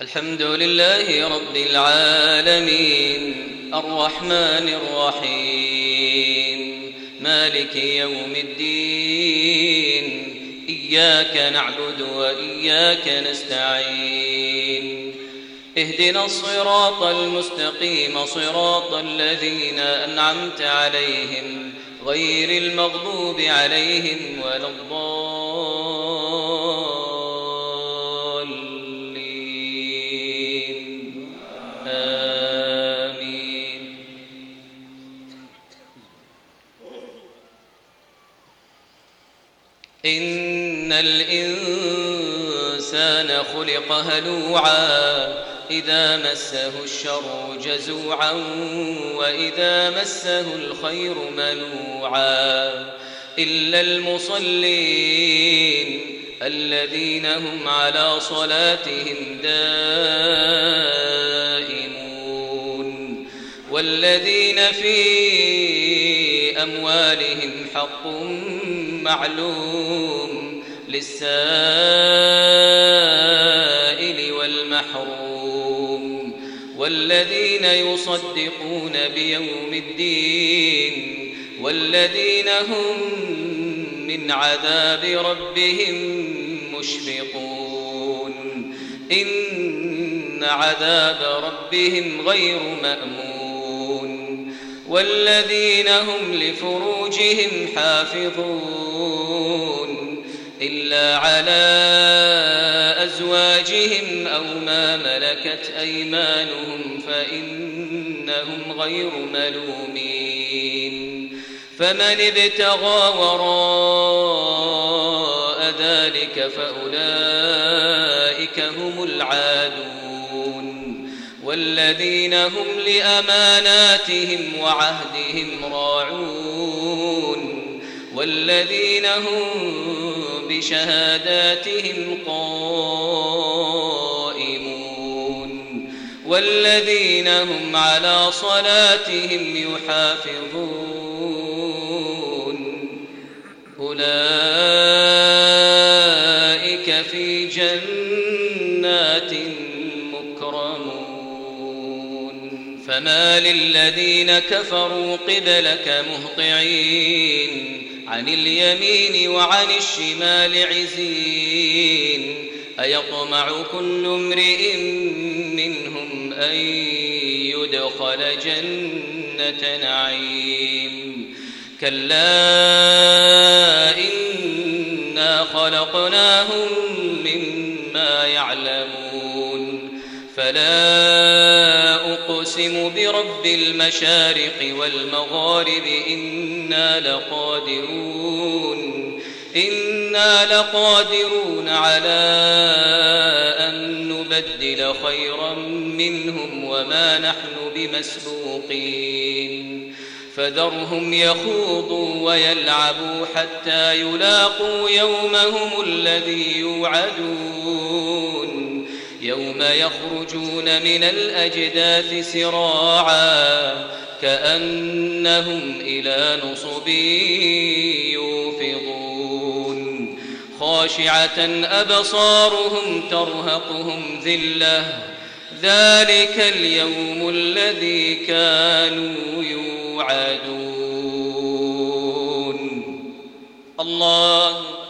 الحمد لله رب العالمين الرحمن الرحيم مالك يوم الدين إياك نعبد وإياك نستعين اهدنا الصراط المستقيم صراط الذين أنعمت عليهم غير المغضوب عليهم ولا الضالين آمين. إن الإنسان خلق هلوعا إذا مسه الشر جزوعا وإذا مسه الخير منوعا إلا المصلين الذين هم على صلاتهم دائمون والذين في أموالهم حق معلوم للسائل والمحروم والذين يصدقون بيوم الدين والذين هم من عذاب ربهم مشفقون إن عذاب ربهم غير مأمون والذين هم لفروجهم حافظون إلا على أزواجهم أو ما ملكت أيمانهم فإنهم غير ملومين فمن ابتغى وراء ذلك فأولئك هم العادون والذين هم لأماناتهم وعهدهم راعون والذين هم بشهاداتهم قائمون والذين هم على صلاتهم يحافظون أولئك في جنات مكرمون فما للذين كفروا قبلك مهطعين عن اليمين وعن الشمال عزين أيطمع كل امرئ منهم أن يدخل جنة نعيم كلا إنا خلقناهم مما يعلمون فلا أقسم برب المشارق والمغارب إنا لقادرون على أن نبدل خيرا منهم وما نحن بمسبوقين فذرهم يخوضوا ويلعبوا حتى يلاقوا يومهم الذي يوعدون يوم يخرجون من الأجداث سراعا كأنهم إلى نصب يوفضون خاشعة أبصارهم ترهقهم ذلة ذلك اليوم الذي كانوا يوعدون. الله